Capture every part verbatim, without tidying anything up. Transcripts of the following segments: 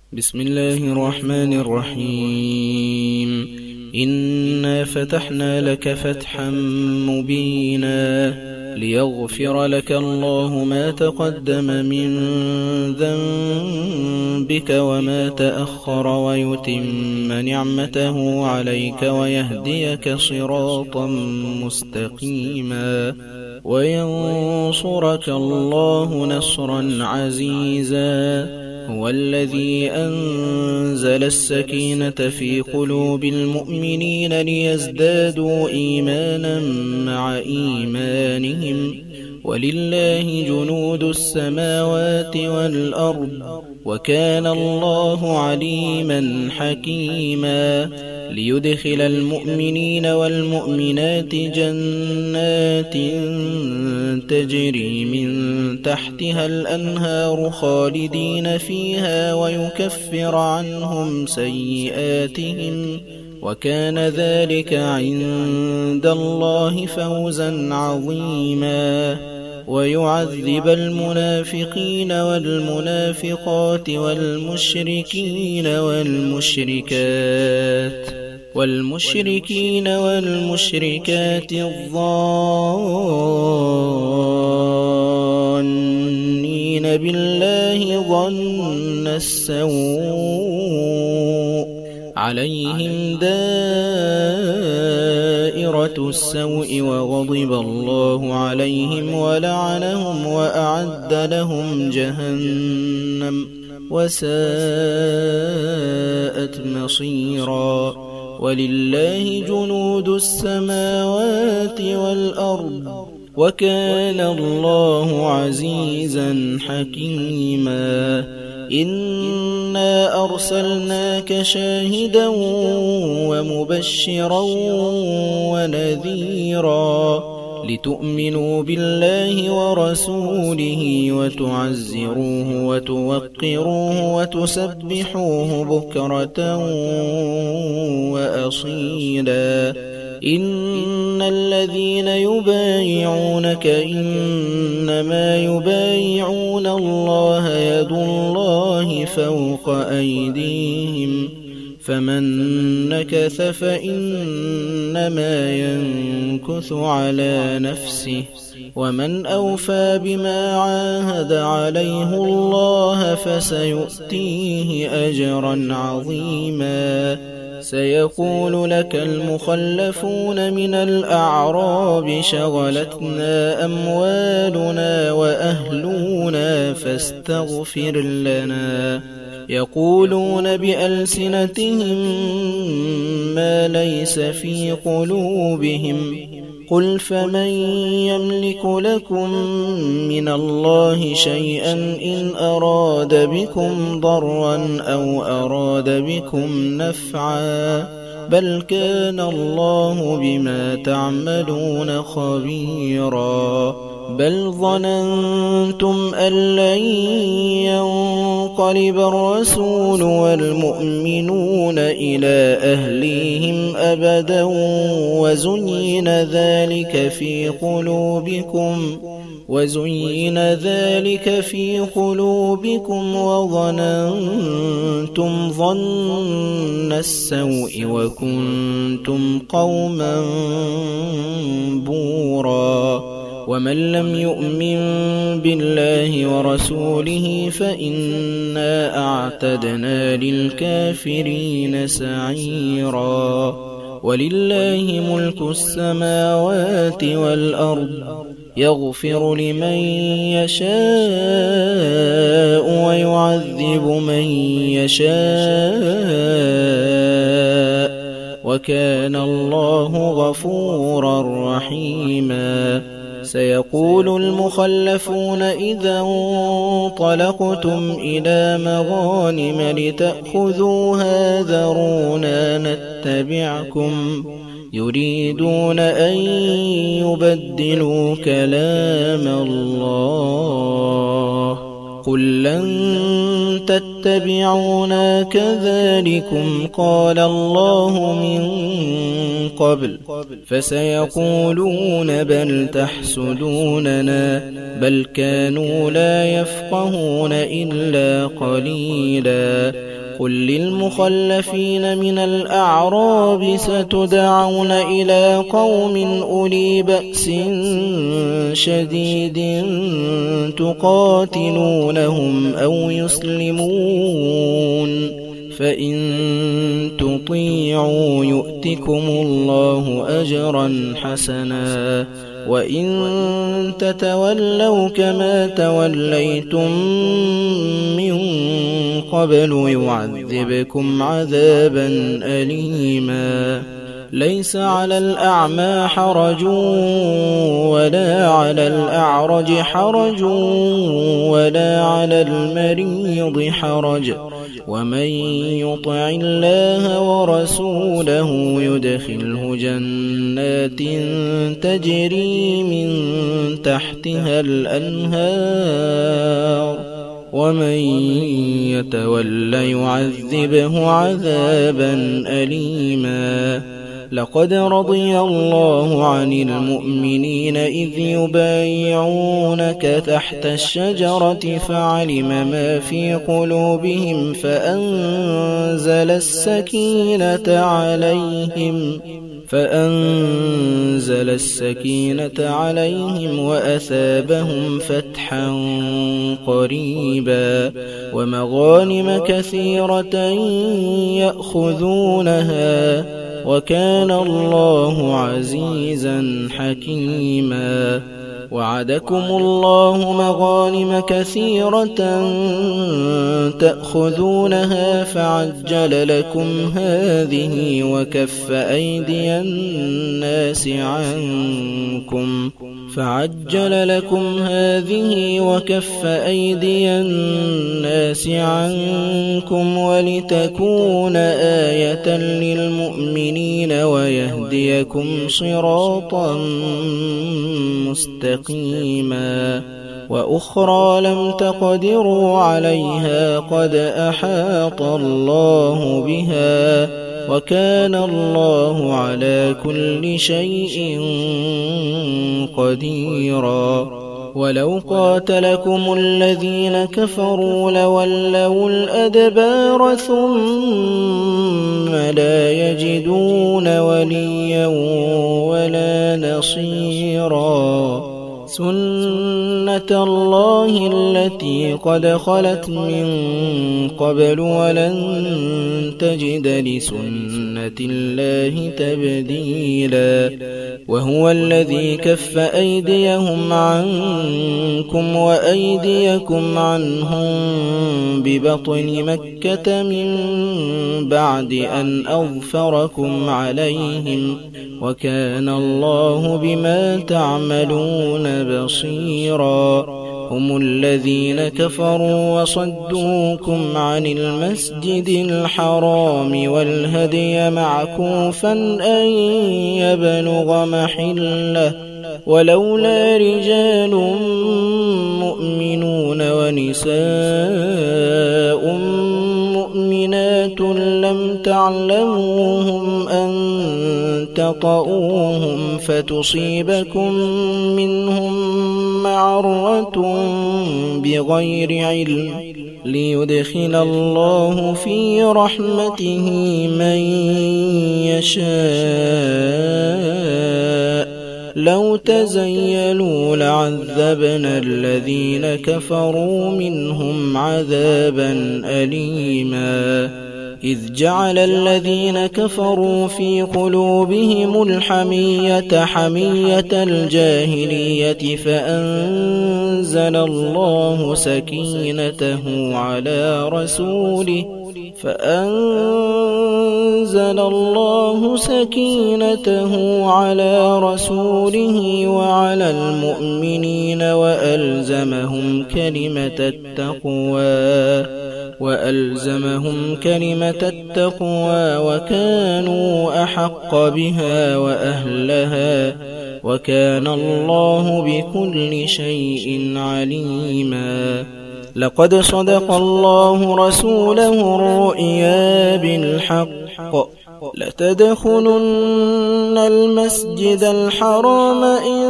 بسم الله الرحمن الرحيم. إنا فتحنا لك فتحا مبينا ليغفر لك الله ما تقدم من ذنبك وما تأخر ويتم نعمته عليك ويهديك صراطا مستقيما وينصرك الله نصرا عزيزا. هو الذي أنزل السكينة في قلوب المؤمنين ليزدادوا إيمانا مع إيمانهم ولله جنود السماوات والأرض وكان الله عليما حكيما. ليدخل المؤمنين والمؤمنات جنات تجري من تحتها الأنهار خالدين فيها ويكفر عنهم سيئاتهم وكان ذلك عند الله فوزا عظيما. ويعذب المنافقين والمنافقات والمشركين والمشركات والمشركين والمشركات الظانين بالله ظن السوء عليهم دائرة السوء وغضب الله عليهم ولعنهم وأعد لهم جهنم وساءت مصيرا. ولله جنود السماوات والأرض وكان الله عزيزا حكيما. إنا أرسلناك شاهدا ومبشرا ونذيرا لتؤمنوا بالله ورسوله وتعزروه وتوقروه وتسبحوه بكرة وأصيلا. إن الذين يبايعونك إنما يبايعون الله يد الله فوق أيديهم فمن نكث فإنما ينكث على نفسه ومن أوفى بما عاهد عليه الله فسيؤتيه أجرا عظيما. سيقول لك المخلفون من الأعراب شغلتنا أموالنا وأهلنا فاستغفر لنا. يقولون بألسنتهم ما ليس في قلوبهم قل فمن يملك لكم من الله شيئا إن أراد بكم ضرا أو أراد بكم نفعا بل كان الله بما تعملون خبيرا. بل ظننتم أن لن ينقلب الرسول والمؤمنون إلى أهليهم أبدا وزين ذلك في قلوبكم وزين ذلك في قلوبكم وظننتم ظن السوء وكنتم قوما بورا. ومن لم يؤمن بالله ورسوله فإنا أعتدنا للكافرين سعيرا. ولله ملك السماوات والأرض يغفر لمن يشاء ويعذب من يشاء وكان الله غفورا رحيما. سيقول المخلفون إذا انطلقتم إلى مغانم لتأخذوها ذرونا نتبعكم يريدون أن يبدلوا كلام الله قل لن تتبعوا تتبعونا كذلكم قال الله من قبل فسيقولون بل تحسدوننا بل كانوا لا يفقهون إلا قليلا قل للمخلفين من الأعراب ستدعون إلى قوم أولي بأس شديد تقاتلونهم أو يسلمون فإن تطيعوا يؤتكم الله أجرا حسنا وإن تتولوا كما توليتم من قبل يعذبكم عذابا أليما ليس على الأعمى حرج ولا على الأعرج حرج ولا على المريض حرج ومن يطع الله ورسوله يدخله جنات تجري من تحتها الأنهار ومن يتول يعذبه عذابا أليما لقد رضي الله عن المؤمنين إذ يبايعونك تحت الشجرة فعلم ما في قلوبهم فأنزل السكينة عليهم فأنزل السكينة عليهم وأثابهم فتحا قريبا ومغانم كثيرة يأخذونها وكان الله عزيزا حكيما وعدكم الله مغانم كثيرة تأخذونها فعجل لكم هذه وكف أيدي الناس عنكم فعجل لكم هذه وكف أيدي الناس عنكم ولتكون آية للمؤمنين ويهديكم صراطا مستقيما وأخرى لم تقدروا عليها قد أحاط الله بها وكان الله على كل شيء قديرا ولو قاتلكم الذين كفروا لولوا الأدبار ثم لا يجدون وليا ولا نصيرا سنة الله التي قد خلت من قبل ولن تجد لسنة الله تبديلا وهو الذي كف أيديهم عنكم وأيديكم عنهم ببطن مكة من بعد أن أظفركم عليهم وكان الله بما تعملون بصيرا هم الذين كفروا وصدوكم عن المسجد الحرام والهدي معكوفا أن يبلغ محله ولولا رجال مؤمنون ونساء مؤمنات لم تعلموهم أن تطؤوهم فتصيبكم منهم معرة بغير علم ليدخل الله في رحمته من يشاء لو تزيلوا لعذبنا الذين كفروا منهم عذابا أليما إذ جعل الذين كفروا في قلوبهم الحمية حمية الجاهلية فأنزل الله سكينته على رسوله فأنزل الله سكينته على رسوله وعلى المؤمنين وألزمهم كلمة التقوى وألزمهم كلمة التقوى وكانوا أحق بها وأهلها وكان الله بكل شيء عليما لقد صدق الله رسوله الرؤيا بالحق لتدخلن المسجد الحرام إن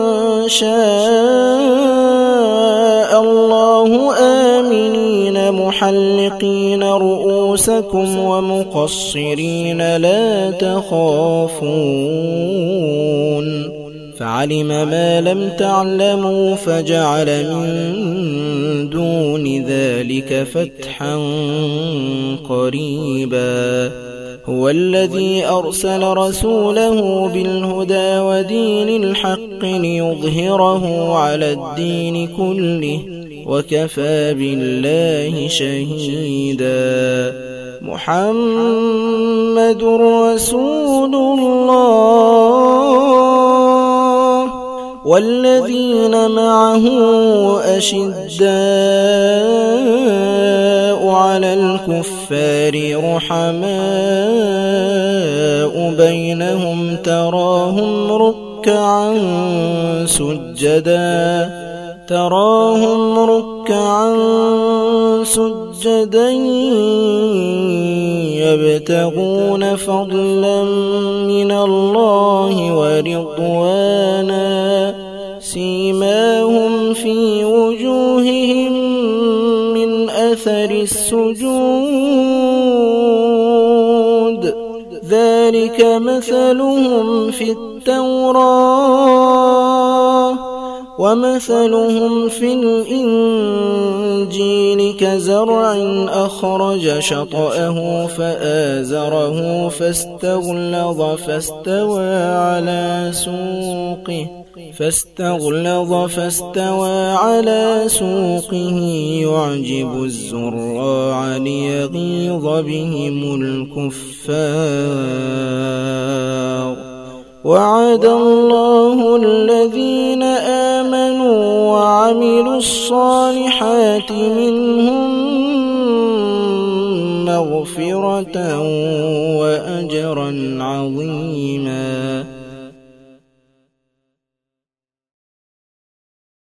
شاء الله آمنين محلقين رؤوسكم ومقصرين لا تخافون فعلم ما لم تعلموا فجعل من دون ذلك فتحا قريبا هو الذي أرسل رسوله بالهدى ودين الحق ليظهره على الدين كله وكفى بالله شهيدا محمد رسول الله والذين معه أشداء على الكفار رحماء بينهم تراهم ركعا سجدا تراهم ركعا سجدا يبتغون فضلا من الله ورضوانا سيماهم في وجوههم من أثر السجود ذلك مثلهم في التوراة ومثلهم في الإنجيل كزرع أخرج شطأه فآزره فاستغلظ فاستوى على سوقه فاستغلظ فاستوى على سوقه يعجب الزراع ليغيظ بهم الكفار وعد الله الذين آمنوا وعملوا الصالحات منهم مغفرة وأجرا عظيما